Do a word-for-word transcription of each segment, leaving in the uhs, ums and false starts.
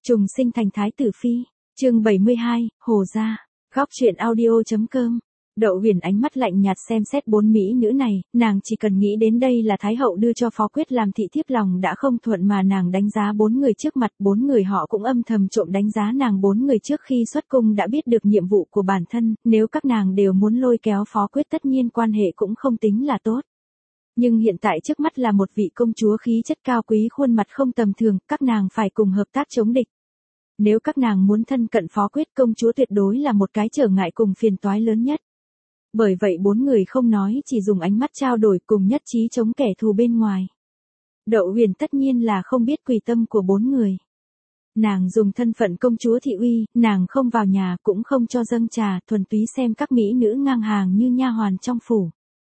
Trùng sinh thành thái tử phi. Chương bảy mươi hai, Hồ gia. Góc truyện audio.com. Đậu Huyền ánh mắt lạnh nhạt xem xét bốn mỹ nữ này, nàng chỉ cần nghĩ đến đây là Thái hậu đưa cho Phó Quyết làm thị thiếp lòng đã không thuận mà nàng đánh giá bốn người trước mặt, bốn người họ cũng âm thầm trộm đánh giá nàng bốn người trước khi xuất cung đã biết được nhiệm vụ của bản thân, nếu các nàng đều muốn lôi kéo Phó Quyết tất nhiên quan hệ cũng không tính là tốt. Nhưng hiện tại trước mắt là một vị công chúa khí chất cao quý khuôn mặt không tầm thường, các nàng phải cùng hợp tác chống địch. Nếu các nàng muốn thân cận Phó Quyết, công chúa tuyệt đối là một cái trở ngại cùng phiền toái lớn nhất. Bởi vậy bốn người không nói, chỉ dùng ánh mắt trao đổi cùng nhất trí chống kẻ thù bên ngoài. Đậu Huyền tất nhiên là không biết quỷ tâm của bốn người. Nàng dùng thân phận công chúa thị uy, nàng không vào nhà cũng không cho dâng trà, thuần túy xem các mỹ nữ ngang hàng như nha hoàn trong phủ.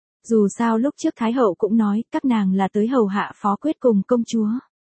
Dù sao lúc trước Thái hậu cũng nói, các nàng là tới hầu hạ Phó Quyết cùng công chúa.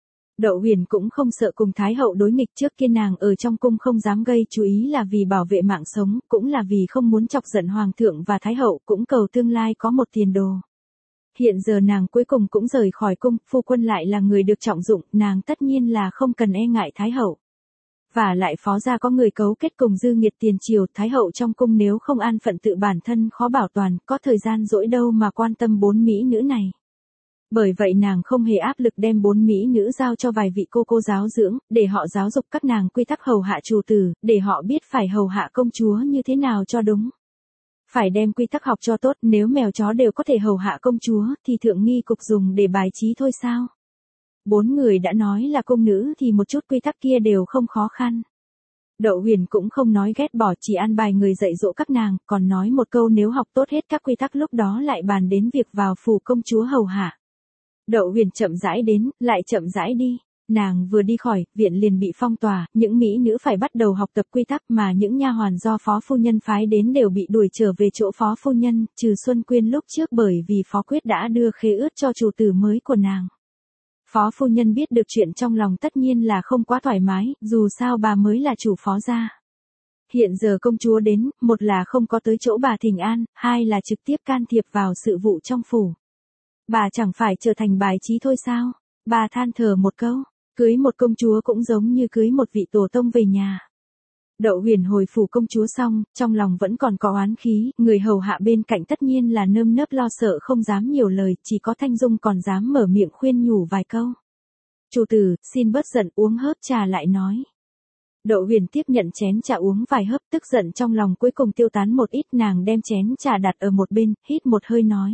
Đậu Huyền cũng không sợ cùng Thái hậu đối nghịch, trước kia nàng ở trong cung không dám gây chú ý là vì bảo vệ mạng sống, cũng là vì không muốn chọc giận Hoàng thượng và Thái hậu, cũng cầu tương lai có một tiền đồ. Hiện giờ nàng cuối cùng cũng rời khỏi cung, phu quân lại là người được trọng dụng, nàng tất nhiên là không cần e ngại Thái hậu. Và lại Phó gia có người cấu kết cùng dư nghiệt tiền triều, Thái hậu trong cung nếu không an phận tự bản thân khó bảo toàn, có thời gian rỗi đâu mà quan tâm bốn mỹ nữ này. Bởi vậy nàng không hề áp lực đem bốn mỹ nữ giao cho vài vị cô cô giáo dưỡng, để họ giáo dục các nàng quy tắc hầu hạ chủ tử, để họ biết phải hầu hạ công chúa như thế nào cho đúng. Phải đem quy tắc học cho tốt, nếu mèo chó đều có thể hầu hạ công chúa, thì thượng nghi cục dùng để bài trí thôi sao? Bốn người đã nói là cung nữ thì một chút quy tắc kia đều không khó khăn. Đậu Huyền cũng không nói ghét bỏ, chỉ an bài người dạy dỗ các nàng, còn nói một câu nếu học tốt hết các quy tắc lúc đó lại bàn đến việc vào phủ công chúa hầu hạ. Đậu Huyền chậm rãi đến, lại chậm rãi đi. Nàng vừa đi khỏi, viện liền bị phong tỏa, những mỹ nữ phải bắt đầu học tập quy tắc mà những nha hoàn do Phó phu nhân phái đến đều bị đuổi trở về chỗ Phó phu nhân, trừ Xuân Quyên lúc trước bởi vì Phó Quyết đã đưa khế ước cho chủ tử mới của nàng. Phó phu nhân biết được chuyện trong lòng tất nhiên là không quá thoải mái, dù sao bà mới là chủ Phó gia. Hiện giờ công chúa đến, một là không có tới chỗ bà thỉnh an, hai là trực tiếp can thiệp vào sự vụ trong phủ. Bà chẳng phải trở thành bài trí thôi sao? Bà than thở một câu, cưới một công chúa cũng giống như cưới một vị tổ tông về nhà. Đậu Huyền hồi phủ công chúa xong, trong lòng vẫn còn có oán khí, người hầu hạ bên cạnh tất nhiên là nơm nớp lo sợ không dám nhiều lời, chỉ có Thanh Dung còn dám mở miệng khuyên nhủ vài câu. Chủ tử, xin bớt giận, uống hớp trà lại nói. Đậu Huyền tiếp nhận chén trà uống vài hớp, tức giận trong lòng cuối cùng tiêu tán một ít, nàng đem chén trà đặt ở một bên, hít một hơi nói.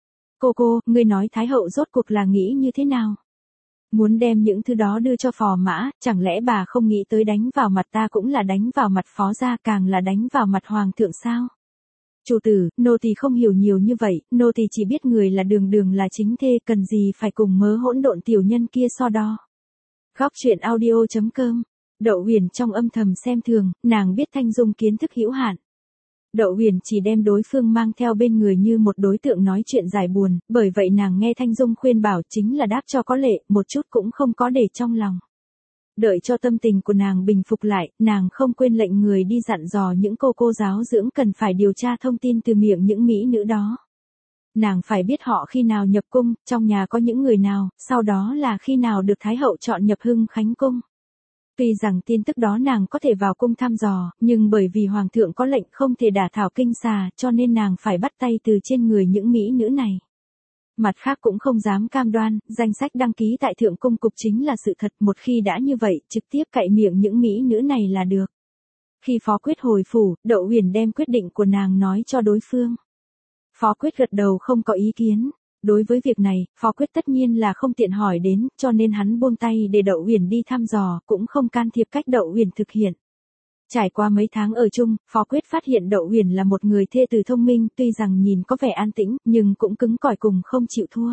Cô cô, ngươi nói Thái hậu rốt cuộc là nghĩ như thế nào? Muốn đem những thứ đó đưa cho phò mã, chẳng lẽ bà không nghĩ tới đánh vào mặt ta cũng là đánh vào mặt Phó gia, càng là đánh vào mặt Hoàng thượng sao? Chủ tử, nô tỳ không hiểu nhiều như vậy, nô tỳ chỉ biết người là đường đường là chính thê, cần gì phải cùng mớ hỗn độn tiểu nhân kia so đo. Góc truyện audio.com. Đậu Huyền trong âm thầm xem thường, nàng biết Thanh Dung kiến thức hữu hạn. Đậu Huyền chỉ đem đối phương mang theo bên người như một đối tượng nói chuyện giải buồn, bởi vậy nàng nghe Thanh Dung khuyên bảo chính là đáp cho có lệ, một chút cũng không có để trong lòng. Đợi cho tâm tình của nàng bình phục lại, nàng không quên lệnh người đi dặn dò những cô cô giáo dưỡng cần phải điều tra thông tin từ miệng những mỹ nữ đó. Nàng phải biết họ khi nào nhập cung, trong nhà có những người nào, sau đó là khi nào được Thái hậu chọn nhập Hưng Khánh cung. Tuy rằng tin tức đó nàng có thể vào cung thăm dò, nhưng bởi vì Hoàng thượng có lệnh không thể đả thảo kinh xà, cho nên nàng phải bắt tay từ trên người những mỹ nữ này. Mặt khác cũng không dám cam đoan, danh sách đăng ký tại Thượng Cung Cục chính là sự thật, một khi đã như vậy, trực tiếp cậy miệng những mỹ nữ này là được. Khi Phó Quyết hồi phủ, Đậu Huyền đem quyết định của nàng nói cho đối phương. Phó Quyết gật đầu không có ý kiến. Đối với việc này, Phó Quyết tất nhiên là không tiện hỏi đến, cho nên hắn buông tay để Đậu Huyền đi thăm dò, cũng không can thiệp cách Đậu Huyền thực hiện. Trải qua mấy tháng ở chung, Phó Quyết phát hiện Đậu Huyền là một người thê tử thông minh, tuy rằng nhìn có vẻ an tĩnh, nhưng cũng cứng cỏi cùng không chịu thua.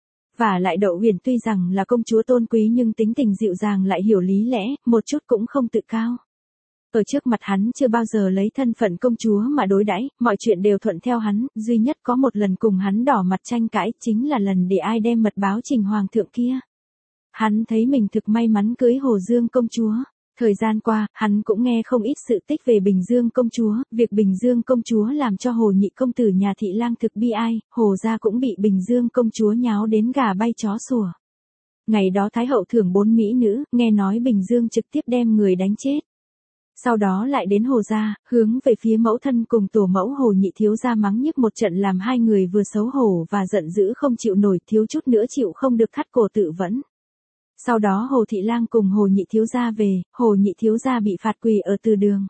Và lại Đậu Huyền tuy rằng là công chúa tôn quý nhưng tính tình dịu dàng lại hiểu lý lẽ, một chút cũng không tự cao. Ở trước mặt hắn chưa bao giờ lấy thân phận công chúa mà đối đãi, mọi chuyện đều thuận theo hắn, duy nhất có một lần cùng hắn đỏ mặt tranh cãi, chính là lần để ai đem mật báo trình Hoàng thượng kia. Hắn thấy mình thực may mắn cưới Hồ Dương công chúa. Thời gian qua, hắn cũng nghe không ít sự tích về Bình Dương công chúa, việc Bình Dương công chúa làm cho Hồ nhị công tử nhà thị lang thực bi ai, Hồ gia cũng bị Bình Dương công chúa nháo đến gà bay chó sủa. Ngày đó Thái hậu thưởng bốn mỹ nữ, nghe nói Bình Dương trực tiếp đem người đánh chết. Sau đó lại đến Hồ gia, hướng về phía mẫu thân cùng tổ mẫu Hồ nhị thiếu gia mắng nhức một trận làm hai người vừa xấu hổ và giận dữ không chịu nổi, thiếu chút nữa chịu không được thắt cổ tự vẫn. Sau đó Hồ Thị Lang cùng Hồ nhị thiếu gia về, Hồ nhị thiếu gia bị phạt quỳ ở từ đường.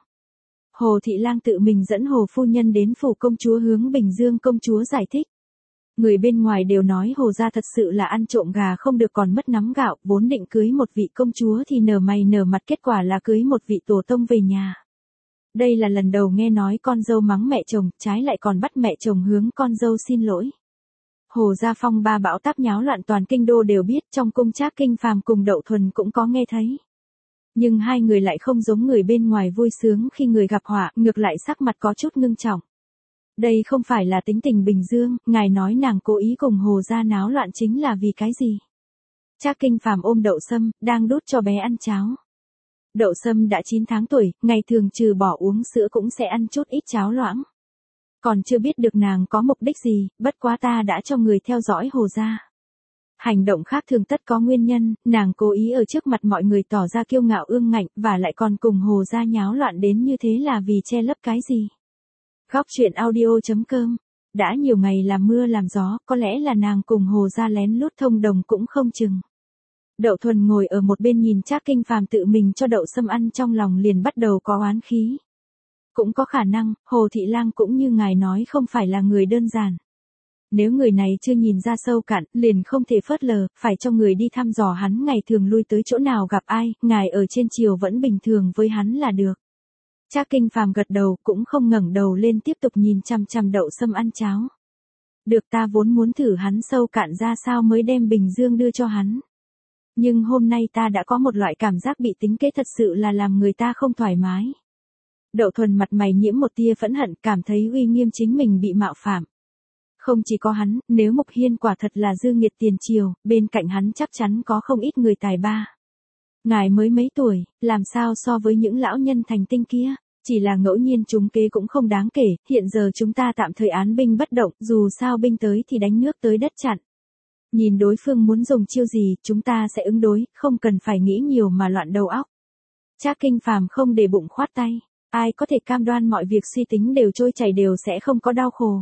Hồ Thị Lang tự mình dẫn Hồ phu nhân đến phủ công chúa hướng Bình Dương công chúa giải thích. Người bên ngoài đều nói Hồ gia thật sự là ăn trộm gà không được còn mất nắm gạo, vốn định cưới một vị công chúa thì nở mày nở mặt, kết quả là cưới một vị tổ tông về nhà. Đây là lần đầu nghe nói con dâu mắng mẹ chồng, trái lại còn bắt mẹ chồng hướng con dâu xin lỗi. Hồ gia phong ba bão táp nháo loạn toàn kinh đô đều biết, trong cung Trác Kinh Phàm cùng Đậu Thuần cũng có nghe thấy. Nhưng hai người lại không giống người bên ngoài vui sướng khi người gặp họa, ngược lại sắc mặt có chút ngưng trọng. Đây không phải là tính tình Bình Dương, ngài nói nàng cố ý cùng Hồ gia náo loạn chính là vì cái gì? Trác Kinh Phàm ôm Đậu Sâm, đang đút cho bé ăn cháo. Đậu Sâm đã chín tháng tuổi, ngày thường trừ bỏ uống sữa cũng sẽ ăn chút ít cháo loãng. Còn chưa biết được nàng có mục đích gì, bất quá ta đã cho người theo dõi Hồ gia. Hành động khác thường tất có nguyên nhân, nàng cố ý ở trước mặt mọi người tỏ ra kiêu ngạo ương ngạnh, và lại còn cùng Hồ gia nháo loạn đến như thế là vì che lấp cái gì? Góc truyện audio chấm com. Đã nhiều ngày làm mưa làm gió, có lẽ là nàng cùng Hồ gia lén lút thông đồng cũng không chừng. Đậu Thuần ngồi ở một bên nhìn Trác Kinh Phàm tự mình cho Đậu Sâm ăn, trong lòng liền bắt đầu có oán khí. Cũng có khả năng, Hồ Thị Lang cũng như ngài nói không phải là người đơn giản. Nếu người này chưa nhìn ra sâu cạn, liền không thể phớt lờ, phải cho người đi thăm dò hắn ngày thường lui tới chỗ nào gặp ai, ngài ở trên triều vẫn bình thường với hắn là được. Trác Kinh Phàm gật đầu, cũng không ngẩng đầu lên tiếp tục nhìn chằm chằm Đậu Sâm ăn cháo. Được, ta vốn muốn thử hắn sâu cạn ra sao mới đem Bình Dương đưa cho hắn. Nhưng hôm nay ta đã có một loại cảm giác bị tính kế thật sự là làm người ta không thoải mái. Đậu Thuần mặt mày nhiễm một tia phẫn hận, cảm thấy uy nghiêm chính mình bị mạo phạm. Không chỉ có hắn, nếu Mục Hiên quả thật là dư nghiệt tiền triều, bên cạnh hắn chắc chắn có không ít người tài ba. Ngài mới mấy tuổi, làm sao so với những lão nhân thành tinh kia, chỉ là ngẫu nhiên trúng kế cũng không đáng kể, hiện giờ chúng ta tạm thời án binh bất động, dù sao binh tới thì đánh nước tới đất chặn. Nhìn đối phương muốn dùng chiêu gì, chúng ta sẽ ứng đối, không cần phải nghĩ nhiều mà loạn đầu óc. Trác Kinh Phàm không để bụng khoát tay, ai có thể cam đoan mọi việc suy tính đều trôi chảy đều sẽ không có đau khổ.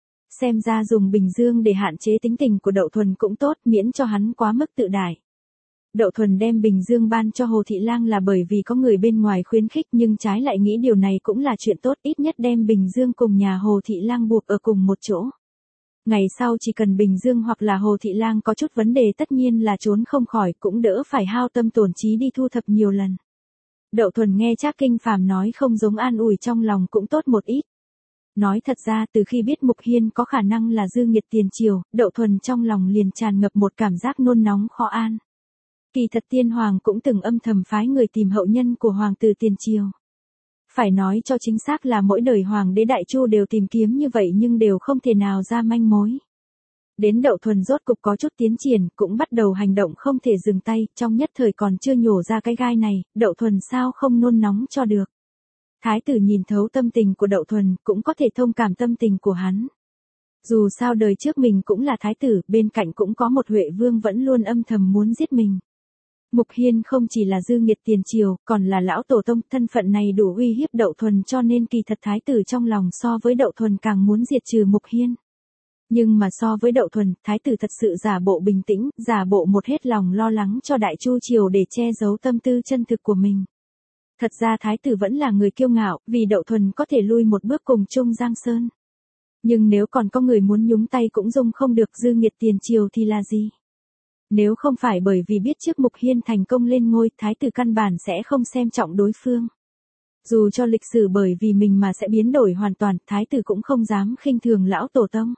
Xem ra dùng Bình Dương để hạn chế tính tình của Đậu Thuần cũng tốt, miễn cho hắn quá mức tự đại. Đậu Thuần đem Bình Dương ban cho Hồ Thị Lang là bởi vì có người bên ngoài khuyến khích, nhưng trái lại nghĩ điều này cũng là chuyện tốt, ít nhất đem Bình Dương cùng nhà Hồ Thị Lang buộc ở cùng một chỗ. Ngày sau chỉ cần Bình Dương hoặc là Hồ Thị Lang có chút vấn đề tất nhiên là trốn không khỏi, cũng đỡ phải hao tâm tổn trí đi thu thập nhiều lần. Đậu Thuần nghe Trác Kinh Phàm nói không giống an ủi, trong lòng cũng tốt một ít. Nói thật ra từ khi biết Mục Hiên có khả năng là dư nghiệt tiền triều, Đậu Thuần trong lòng liền tràn ngập một cảm giác nôn nóng khó an. Kỳ thật tiên hoàng cũng từng âm thầm phái người tìm hậu nhân của hoàng tử tiền triều. Phải nói cho chính xác là mỗi đời hoàng đế Đại Chu đều tìm kiếm như vậy nhưng đều không thể nào ra manh mối. Đến Đậu Thuần rốt cục có chút tiến triển, cũng bắt đầu hành động không thể dừng tay, trong nhất thời còn chưa nhổ ra cái gai này, Đậu Thuần sao không nôn nóng cho được. Thái tử nhìn thấu tâm tình của Đậu Thuần, cũng có thể thông cảm tâm tình của hắn. Dù sao đời trước mình cũng là thái tử, bên cạnh cũng có một Huệ Vương vẫn luôn âm thầm muốn giết mình. Mục Hiên không chỉ là dư nghiệt tiền triều, còn là lão tổ tông, thân phận này đủ uy hiếp Đậu Thuần, cho nên kỳ thật thái tử trong lòng so với Đậu Thuần càng muốn diệt trừ Mục Hiên. Nhưng mà so với Đậu Thuần, thái tử thật sự giả bộ bình tĩnh, giả bộ một hết lòng lo lắng cho Đại Chu triều để che giấu tâm tư chân thực của mình. Thật ra thái tử vẫn là người kiêu ngạo, vì Đậu Thuần có thể lui một bước cùng chung Giang Sơn. Nhưng nếu còn có người muốn nhúng tay cũng dung không được, dư nghiệt tiền triều thì là gì? Nếu không phải bởi vì biết trước Mục Hiên thành công lên ngôi, thái tử căn bản sẽ không xem trọng đối phương. Dù cho lịch sử bởi vì mình mà sẽ biến đổi hoàn toàn, thái tử cũng không dám khinh thường lão tổ tông.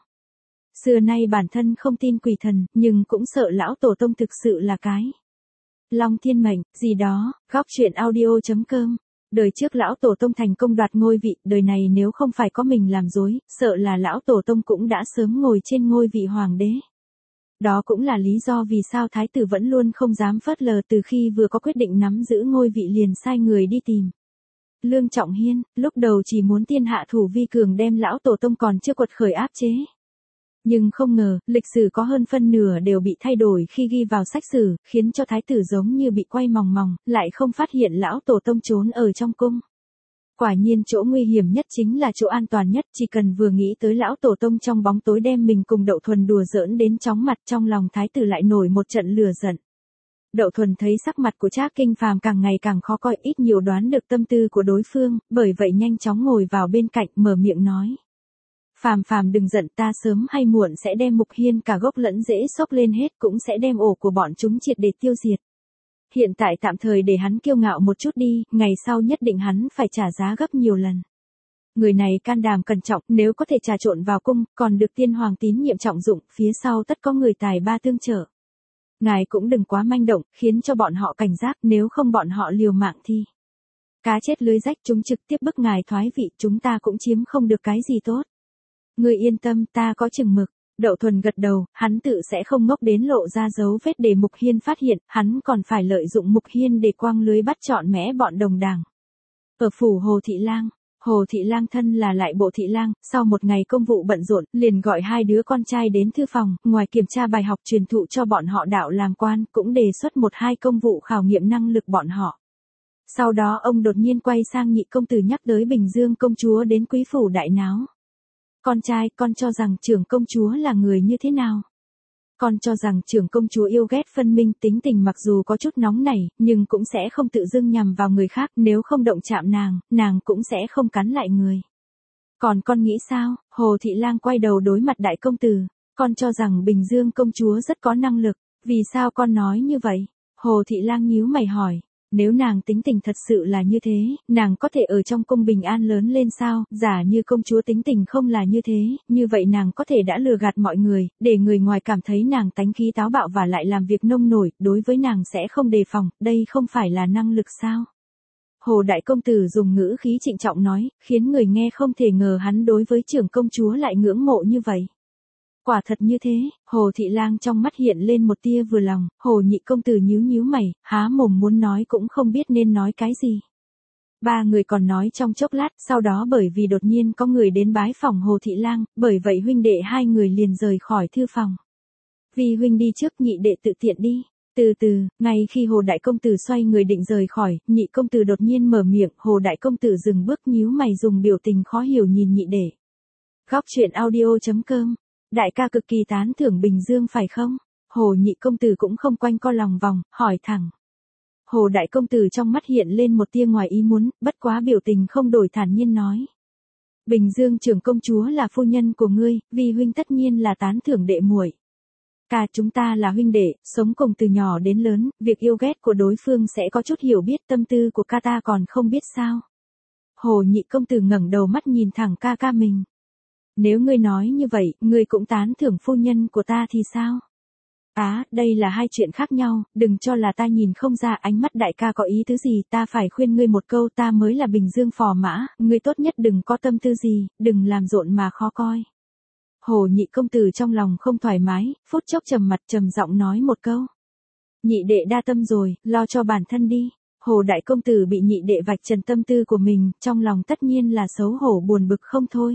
Xưa nay bản thân không tin quỷ thần, nhưng cũng sợ lão tổ tông thực sự là cái Long thiên mệnh, gì đó. Góc truyện audio chấm com. Đời trước lão tổ tông thành công đoạt ngôi vị, đời này nếu không phải có mình làm dối, sợ là lão tổ tông cũng đã sớm ngồi trên ngôi vị hoàng đế. Đó cũng là lý do vì sao thái tử vẫn luôn không dám phớt lờ, từ khi vừa có quyết định nắm giữ ngôi vị liền sai người đi tìm Lương Trọng Hiên, lúc đầu chỉ muốn tiên hạ thủ vi cường đem lão tổ tông còn chưa quật khởi áp chế. Nhưng không ngờ, lịch sử có hơn phân nửa đều bị thay đổi khi ghi vào sách sử, khiến cho thái tử giống như bị quay mòng mòng, lại không phát hiện lão tổ tông trốn ở trong cung. Quả nhiên chỗ nguy hiểm nhất chính là chỗ an toàn nhất, chỉ cần vừa nghĩ tới lão tổ tông trong bóng tối đem mình cùng Đậu Thuần đùa giỡn đến chóng mặt, trong lòng thái tử lại nổi một trận lửa giận. Đậu Thuần thấy sắc mặt của Trác Kinh Phàm càng ngày càng khó coi, ít nhiều đoán được tâm tư của đối phương, bởi vậy nhanh chóng ngồi vào bên cạnh mở miệng nói. Phàm Phàm đừng giận, ta sớm hay muộn sẽ đem Mục Hiên cả gốc lẫn rễ xốc lên hết, cũng sẽ đem ổ của bọn chúng triệt để tiêu diệt. Hiện tại tạm thời để hắn kiêu ngạo một chút đi, ngày sau nhất định hắn phải trả giá gấp nhiều lần. Người này can đảm cẩn trọng, nếu có thể trà trộn vào cung, còn được tiên hoàng tín nhiệm trọng dụng, phía sau tất có người tài ba tương trợ. Ngài cũng đừng quá manh động, khiến cho bọn họ cảnh giác, nếu không bọn họ liều mạng thì cá chết lưới rách, chúng trực tiếp bức ngài thoái vị, chúng ta cũng chiếm không được cái gì tốt. Ngươi yên tâm, ta có chừng mực. Đậu Thuần gật đầu, hắn tự sẽ không ngốc đến lộ ra dấu vết để Mục Hiên phát hiện, hắn còn phải lợi dụng Mục Hiên để quang lưới bắt trọn mẽ bọn đồng đảng. Ở phủ Hồ Thị Lang, Hồ Thị Lang thân là lại bộ thị lang, sau một ngày công vụ bận rộn, liền gọi hai đứa con trai đến thư phòng, ngoài kiểm tra bài học truyền thụ cho bọn họ đạo làm quan, cũng đề xuất một hai công vụ khảo nghiệm năng lực bọn họ. Sau đó ông đột nhiên quay sang Nhị công tử nhắc tới Bình Dương công chúa đến quý phủ đại náo. Con trai, con cho rằng trưởng công chúa là người như thế nào? Con cho rằng trưởng công chúa yêu ghét phân minh, tính tình mặc dù có chút nóng nảy, nhưng cũng sẽ không tự dưng nhằm vào người khác, nếu không động chạm nàng, nàng cũng sẽ không cắn lại người. Còn con nghĩ sao? Hồ Thị Lang quay đầu đối mặt đại công tử, con cho rằng Bình Dương công chúa rất có năng lực, vì sao con nói như vậy? Hồ Thị Lang nhíu mày hỏi. Nếu nàng tính tình thật sự là như thế, nàng có thể ở trong cung bình an lớn lên sao? Giả như công chúa tính tình không là như thế, như vậy nàng có thể đã lừa gạt mọi người, để người ngoài cảm thấy nàng tánh khí táo bạo và lại làm việc nông nổi, đối với nàng sẽ không đề phòng, đây không phải là năng lực sao? Hồ đại công tử dùng ngữ khí trịnh trọng nói, khiến người nghe không thể ngờ hắn đối với trưởng công chúa lại ngưỡng mộ như vậy. Quả thật như thế, Hồ Thị Lang trong mắt hiện lên một tia vừa lòng, Hồ Nhị công tử nhíu nhíu mày, há mồm muốn nói cũng không biết nên nói cái gì. Ba người còn nói trong chốc lát, sau đó bởi vì đột nhiên có người đến bái phòng Hồ Thị Lang, bởi vậy huynh đệ hai người liền rời khỏi thư phòng. Vì huynh đi trước, nhị đệ tự tiện đi. Từ từ, ngay khi Hồ đại công tử xoay người định rời khỏi, Nhị công tử đột nhiên mở miệng, Hồ đại công tử dừng bước nhíu mày dùng biểu tình khó hiểu nhìn nhị đệ. Góc truyện audio chấm com. Đại ca cực kỳ tán thưởng Bình Dương phải không? Hồ Nhị công tử cũng không quanh co lòng vòng, hỏi thẳng. Hồ đại công tử trong mắt hiện lên một tia ngoài ý muốn, bất quá biểu tình không đổi thản nhiên nói. Bình Dương trưởng công chúa là phu nhân của ngươi, vì huynh tất nhiên là tán thưởng đệ muội. Cả chúng ta là huynh đệ, sống cùng từ nhỏ đến lớn, việc yêu ghét của đối phương sẽ có chút hiểu biết, tâm tư của ca ta còn không biết sao. Hồ Nhị công tử ngẩng đầu mắt nhìn thẳng ca ca mình. Nếu ngươi nói như vậy, ngươi cũng tán thưởng phu nhân của ta thì sao? Á, à, đây là hai chuyện khác nhau, đừng cho là ta nhìn không ra ánh mắt đại ca có ý tứ gì, ta phải khuyên ngươi một câu, ta mới là Bình Dương phò mã, ngươi tốt nhất đừng có tâm tư gì, đừng làm rộn mà khó coi. Hồ Nhị công tử trong lòng không thoải mái, phút chốc trầm mặt trầm giọng nói một câu. Nhị đệ đa tâm rồi, lo cho bản thân đi. Hồ đại công tử bị nhị đệ vạch trần tâm tư của mình, trong lòng tất nhiên là xấu hổ buồn bực không thôi.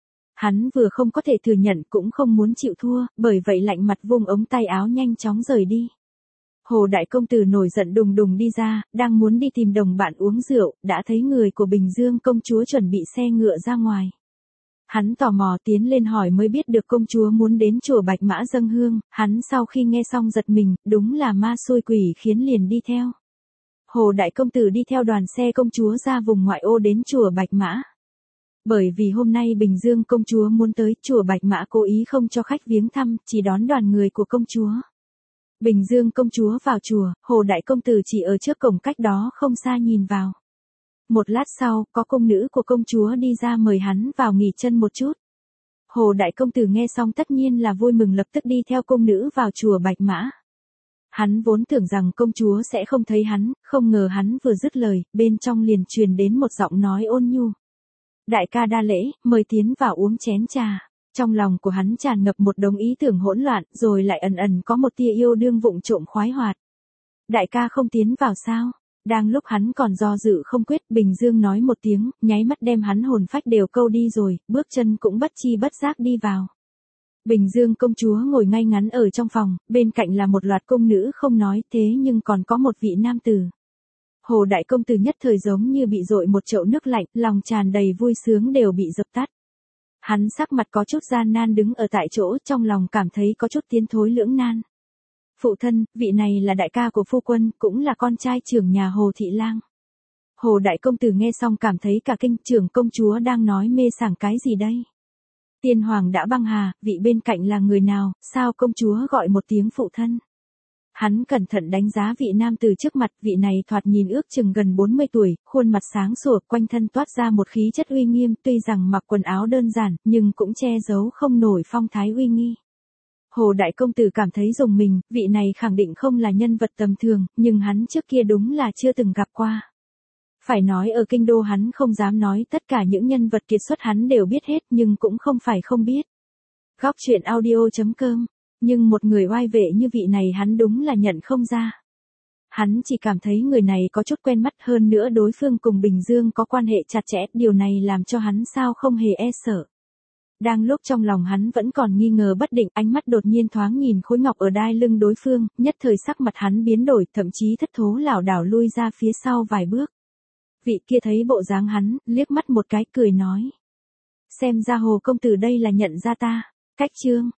Hắn vừa không có thể thừa nhận cũng không muốn chịu thua, bởi vậy lạnh mặt vung ống tay áo nhanh chóng rời đi. Hồ đại công tử nổi giận đùng đùng đi ra, đang muốn đi tìm đồng bạn uống rượu, đã thấy người của Bình Dương công chúa chuẩn bị xe ngựa ra ngoài. Hắn tò mò tiến lên hỏi mới biết được công chúa muốn đến chùa Bạch Mã dâng hương, hắn sau khi nghe xong giật mình, đúng là ma xui quỷ khiến liền đi theo. Hồ đại công tử đi theo đoàn xe công chúa ra vùng ngoại ô đến chùa Bạch Mã. Bởi vì hôm nay Bình Dương công chúa muốn tới, chùa Bạch Mã cố ý không cho khách viếng thăm, chỉ đón đoàn người của công chúa. Bình Dương công chúa vào chùa, Hồ đại công tử chỉ ở trước cổng cách đó không xa nhìn vào. Một lát sau, có công nữ của công chúa đi ra mời hắn vào nghỉ chân một chút. Hồ đại công tử nghe xong tất nhiên là vui mừng lập tức đi theo công nữ vào chùa Bạch Mã. Hắn vốn tưởng rằng công chúa sẽ không thấy hắn, không ngờ hắn vừa dứt lời, bên trong liền truyền đến một giọng nói ôn nhu. Đại ca đa lễ, mời tiến vào uống chén trà. Trong lòng của hắn tràn ngập một đống ý tưởng hỗn loạn, rồi lại ẩn ẩn có một tia yêu đương vụng trộm khoái hoạt. Đại ca không tiến vào sao? Đang lúc hắn còn do dự không quyết, Bình Dương nói một tiếng, nháy mắt đem hắn hồn phách đều câu đi rồi, bước chân cũng bất chi bất giác đi vào. Bình Dương công chúa ngồi ngay ngắn ở trong phòng, bên cạnh là một loạt cung nữ không nói thế nhưng còn có một vị nam tử. Hồ đại công tử nhất thời giống như bị dội một chậu nước lạnh, lòng tràn đầy vui sướng đều bị dập tắt. Hắn sắc mặt có chút gian nan đứng ở tại chỗ, trong lòng cảm thấy có chút tiến thối lưỡng nan. Phụ thân, vị này là đại ca của phu quân, cũng là con trai trưởng nhà Hồ Thị Lang. Hồ đại công tử nghe xong cảm thấy cả kinh, trưởng công chúa đang nói mê sảng cái gì đây? Tiên hoàng đã băng hà, vị bên cạnh là người nào, sao công chúa gọi một tiếng phụ thân? Hắn cẩn thận đánh giá vị nam tử trước mặt, vị này thoạt nhìn ước chừng gần bốn mươi tuổi, khuôn mặt sáng sủa, quanh thân toát ra một khí chất uy nghiêm, tuy rằng mặc quần áo đơn giản, nhưng cũng che giấu không nổi phong thái uy nghi. Hồ đại công tử cảm thấy rùng mình, vị này khẳng định không là nhân vật tầm thường, nhưng hắn trước kia đúng là chưa từng gặp qua. Phải nói ở kinh đô hắn không dám nói tất cả những nhân vật kiệt xuất hắn đều biết hết, nhưng cũng không phải không biết. Góc truyện audio chấm com, nhưng một người oai vệ như vị này hắn đúng là nhận không ra. Hắn chỉ cảm thấy người này có chút quen mắt, hơn nữa đối phương cùng Bình Dương có quan hệ chặt chẽ, điều này làm cho hắn sao không hề e sợ. Đang lúc trong lòng hắn vẫn còn nghi ngờ bất định, ánh mắt đột nhiên thoáng nhìn khối ngọc ở đai lưng đối phương, nhất thời sắc mặt hắn biến đổi, thậm chí thất thố lảo đảo lui ra phía sau vài bước. Vị kia thấy bộ dáng hắn, liếc mắt một cái cười nói. Xem ra Hồ công tử đây là nhận ra ta. Cách chương